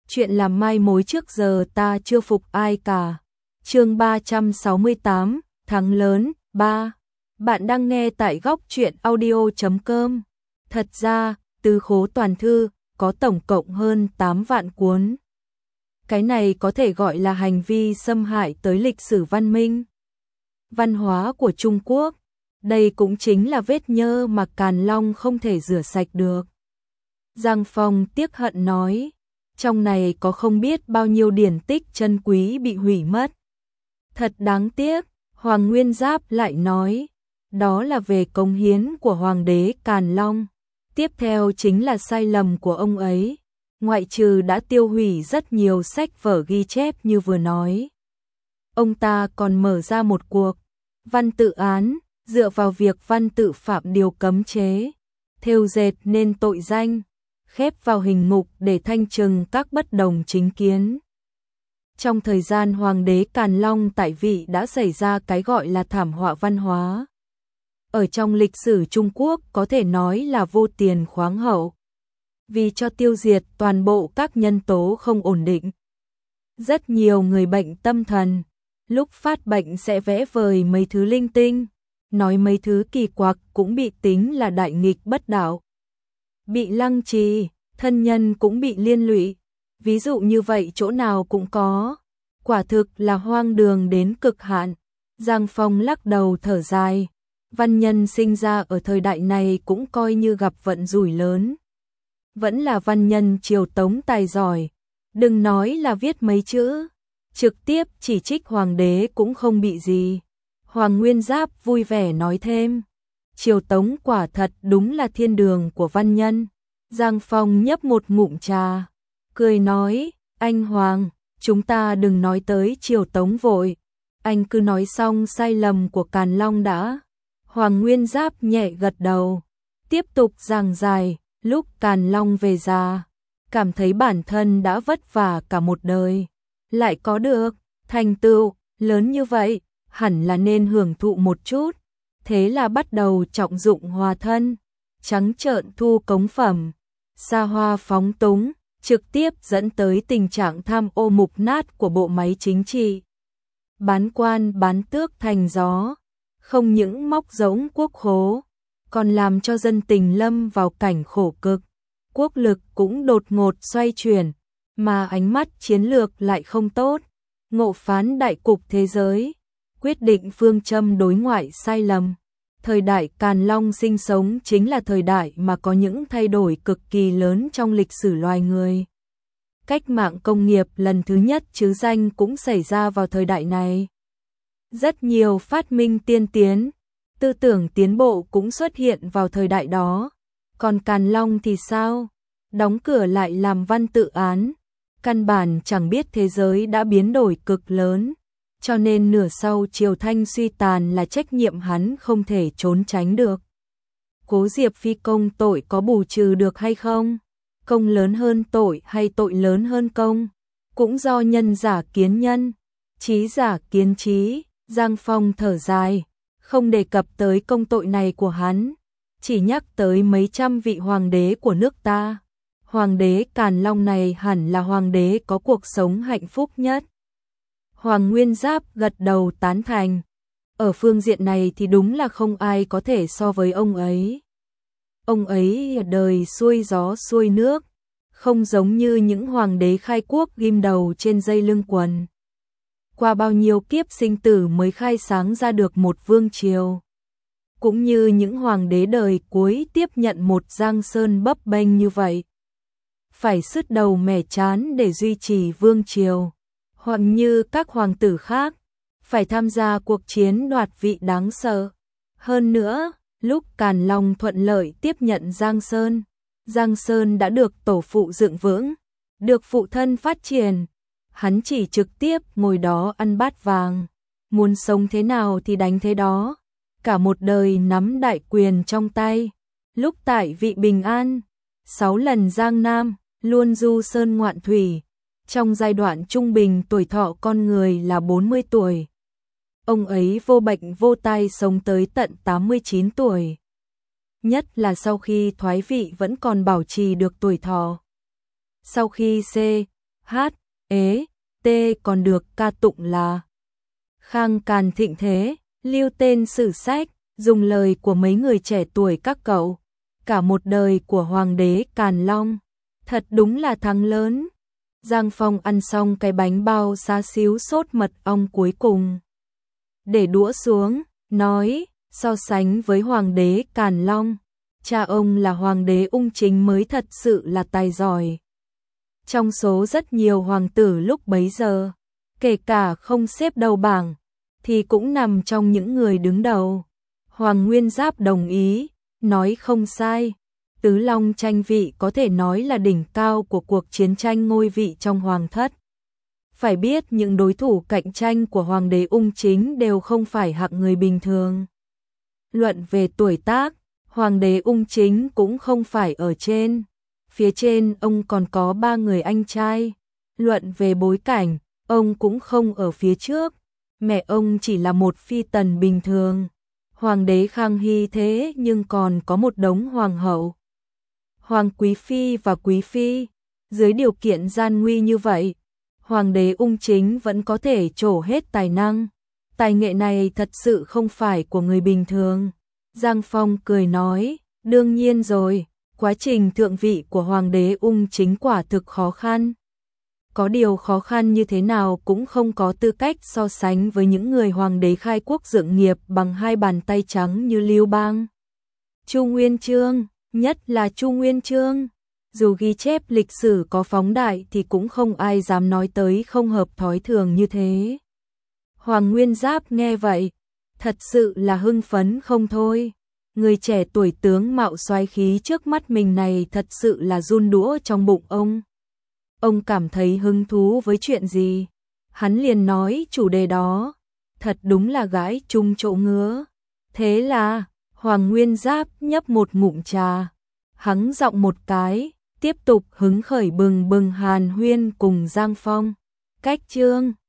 chuyện làm mai mối trước giờ ta chưa phục ai cả. Chương 368, thắng lớn, 3. Bạn đang nghe tại góc truyện audio.com. Thật ra, Tứ Khố Toàn Thư có tổng cộng hơn 8 vạn cuốn. Cái này có thể gọi là hành vi xâm hại tới lịch sử văn minh, văn hóa của Trung Quốc. Đây cũng chính là vết nhơ mà Càn Long không thể rửa sạch được. Giang Phong tiếc hận nói, trong này có không biết bao nhiêu điển tích chân quý bị hủy mất. Thật đáng tiếc, Hoàng Nguyên Giáp lại nói, đó là về cống hiến của Hoàng đế Càn Long. Tiếp theo chính là sai lầm của ông ấy, ngoại trừ đã tiêu hủy rất nhiều sách vở ghi chép như vừa nói. Ông ta còn mở ra một cuộc văn tự án, dựa vào việc văn tự phạm điều cấm chế, thêu dệt nên tội danh, khép vào hình ngục để thanh trừng các bất đồng chính kiến. Trong thời gian Hoàng đế Càn Long tại vị đã xảy ra cái gọi là thảm họa văn hóa. Ở trong lịch sử Trung Quốc có thể nói là vô tiền khoáng hậu, vì cho tiêu diệt toàn bộ các nhân tố không ổn định. Rất nhiều người bệnh tâm thần, lúc phát bệnh sẽ vẽ vời mấy thứ linh tinh, nói mấy thứ kỳ quặc cũng bị tính là đại nghịch bất đạo. Bị lăng trì, thân nhân cũng bị liên lụy. Ví dụ như vậy chỗ nào cũng có. Quả thực là hoang đường đến cực hạn. Giang Phong lắc đầu thở dài. Văn nhân sinh ra ở thời đại này cũng coi như gặp vận rủi lớn. Vẫn là văn nhân triều Tống tài giỏi. Đừng nói là viết mấy chữ, trực tiếp chỉ trích hoàng đế cũng không bị gì. Hoàng Nguyên Giáp vui vẻ nói thêm, triều Tống quả thật đúng là thiên đường của văn nhân. Giang Phong nhấp một ngụm trà, cười nói, anh Hoàng, chúng ta đừng nói tới triều Tống vội, anh cứ nói xong sai lầm của Càn Long đã. Hoàng Nguyên Giáp nhẹ gật đầu, tiếp tục giảng giải, lúc Càn Long về già, cảm thấy bản thân đã vất vả cả một đời, lại có được thành tựu lớn như vậy, hẳn là nên hưởng thụ một chút. Thế là bắt đầu trọng dụng hòa thân, trắng trợn thu cống phẩm, xa hoa phóng túng, trực tiếp dẫn tới tình trạng tham ô mục nát của bộ máy chính trị. Bán quan bán tước thành gió, không những móc rỗng quốc khố, còn làm cho dân tình lâm vào cảnh khổ cực. Quốc lực cũng đột ngột xoay chuyển, mà ánh mắt chiến lược lại không tốt. Ngộ phán đại cục thế giới, quyết định phương châm đối ngoại sai lầm. Thời đại Càn Long sinh sống chính là thời đại mà có những thay đổi cực kỳ lớn trong lịch sử loài người. Cách mạng công nghiệp lần thứ nhất chứ danh cũng xảy ra vào thời đại này. Rất nhiều phát minh tiên tiến, tư tưởng tiến bộ cũng xuất hiện vào thời đại đó. Còn Càn Long thì sao? Đóng cửa lại làm văn tự án, căn bản chẳng biết thế giới đã biến đổi cực lớn. Cho nên nửa sau triều Thanh suy tàn là trách nhiệm hắn không thể trốn tránh được. Cố Diệp Phi công tội có bù trừ được hay không? Công lớn hơn tội hay tội lớn hơn công? Cũng do nhân giả kiến nhân, trí giả kiến trí. Giang Phong thở dài, không đề cập tới công tội này của hắn, chỉ nhắc tới mấy trăm vị hoàng đế của nước ta. Hoàng đế Càn Long này hẳn là hoàng đế có cuộc sống hạnh phúc nhất. Hoàng Nguyên Giáp gật đầu tán thành. Ở phương diện này thì đúng là không ai có thể so với ông ấy. Ông ấy đời xuôi gió xuôi nước, không giống như những hoàng đế khai quốc ghim đầu trên dây lưng quần. Qua bao nhiêu kiếp sinh tử mới khai sáng ra được một vương triều. Cũng như những hoàng đế đời cuối tiếp nhận một giang sơn bấp bênh như vậy. Phải sứt đầu mẻ trán để duy trì vương triều. Hoặc như các hoàng tử khác, phải tham gia cuộc chiến đoạt vị đáng sợ. Hơn nữa, lúc Càn Long thuận lợi tiếp nhận Giang Sơn đã được tổ phụ dựng vững, được phụ thân phát triển. Hắn chỉ trực tiếp ngồi đó ăn bát vàng, muốn sống thế nào thì đánh thế đó. Cả một đời nắm đại quyền trong tay. Lúc tại vị bình an, 6 lần Giang Nam, luôn du sơn ngoạn thủy. Trong giai đoạn trung bình tuổi thọ con người là 40 tuổi. Ông ấy vô bệnh vô tai sống tới tận 89 tuổi. Nhất là sau khi thoái vị vẫn còn bảo trì được tuổi thọ. Sau khi hát, ế, tê còn được ca tụng là khang càn thịnh thế, lưu tên sử sách, dùng lời của mấy người trẻ tuổi các cậu, cả một đời của hoàng đế Càn Long, thật đúng là thắng lớn. Giang Phong ăn xong cái bánh bao xá xíu sốt mật ong cuối cùng, để đũa xuống, nói, so sánh với hoàng đế Càn Long, cha ông là hoàng đế Ung Chính mới thật sự là tài giỏi. Trong số rất nhiều hoàng tử lúc bấy giờ, kể cả không xếp đầu bảng, thì cũng nằm trong những người đứng đầu. Hoàng Nguyên Giáp đồng ý, nói không sai. Tứ Long tranh vị có thể nói là đỉnh cao của cuộc chiến tranh ngôi vị trong hoàng thất. Phải biết những đối thủ cạnh tranh của hoàng đế Ung Chính đều không phải hạng người bình thường. Luận về tuổi tác, hoàng đế Ung Chính cũng không phải ở trên. Phía trên ông còn có 3 người anh trai. Luận về bối cảnh, ông cũng không ở phía trước. Mẹ ông chỉ là một phi tần bình thường. Hoàng đế Khang Hy thế nhưng còn có một đống hoàng hậu, hoàng quý phi và quý phi. Dưới điều kiện gian nguy như vậy, hoàng đế Ung Chính vẫn có thể trổ hết tài năng. Tài nghệ này thật sự không phải của người bình thường. Giang Phong cười nói, đương nhiên rồi, quá trình thượng vị của hoàng đế Ung Chính quả thực khó khăn. Có điều khó khăn như thế nào cũng không có tư cách so sánh với những người hoàng đế khai quốc dựng nghiệp bằng 2 bàn tay trắng như Lưu Bang, Chu Nguyên Chương, nhất là Chu Nguyên Chương. Dù ghi chép lịch sử có phóng đại thì cũng không ai dám nói tới không hợp thói thường như thế. Hoàng Nguyên Giáp nghe vậy, thật sự là hưng phấn không thôi. Người trẻ tuổi tướng mạo soái khí trước mắt mình này thật sự là run đũa trong bụng ông. Ông cảm thấy hứng thú với chuyện gì? Hắn liền nói chủ đề đó. Thật đúng là gái chung chỗ ngứa. Thế là, Hoàng Nguyên Giáp nhấp một ngụm trà. Hắng giọng một cái, tiếp tục hứng khởi bừng bừng hàn huyên cùng Giang Phong. Cách chương